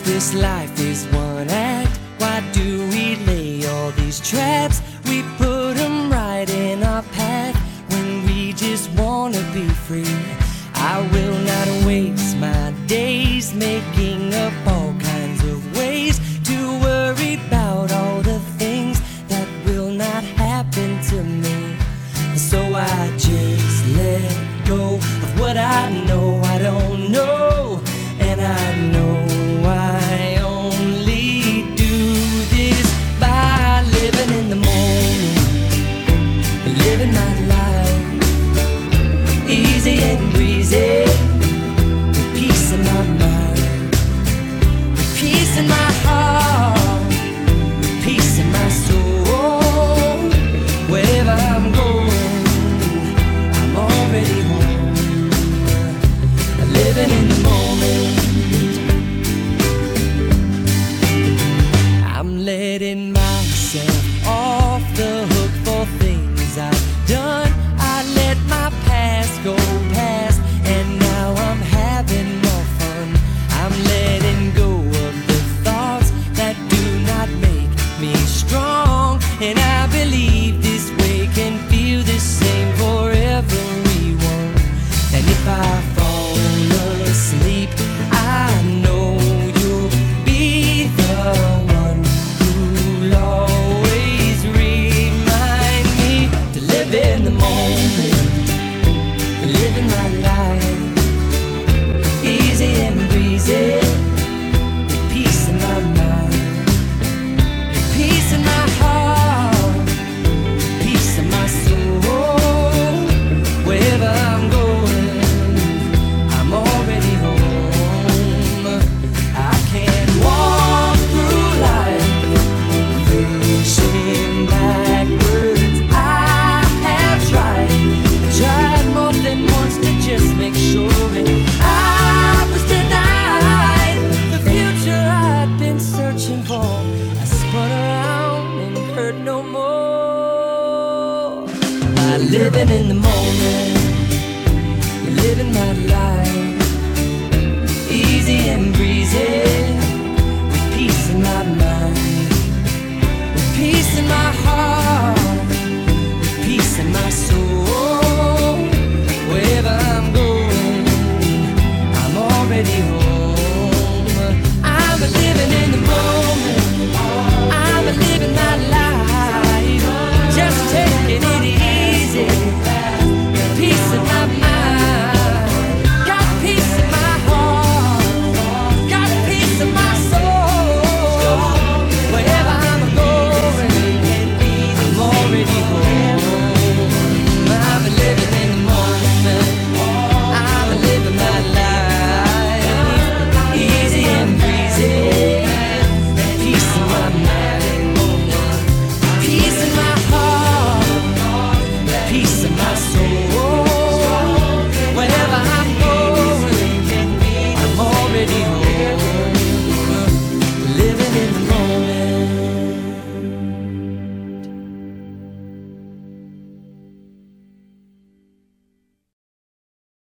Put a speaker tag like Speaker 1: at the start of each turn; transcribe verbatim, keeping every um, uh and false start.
Speaker 1: this life is one act. Why do we lay all these traps? We put them right in our path when we just wanna be free. I will not waste my days making up all kinds of ways to worry about all the things that will not happen to me. So I just let go of what I know I don't know, and I know I only do this by living in the moment, living my life easy and breezy, with peace in my mind, with peace in my heart, with peace in my soul. Wherever I'm going, I'm already home, living in the moment. I'm letting myself off the hook for things I've done. I let my past go past, and now I'm having more fun. I'm letting go of the thoughts that do not make me strong, and I believe this way can feel the same for everyone. And if I fall asleep, I know you'll be the one who'll always remind me to live in the moment, living my life easy and breezy, with peace in my mind, with peace in my heart, peace in my soul. Wherever I'm going, I'm already home. I can't walk through life facing backwards. I have tried, tried more than once to just make sure, and I was denied the future I'd been searching for. I spun around and hurt no more by living in the moment.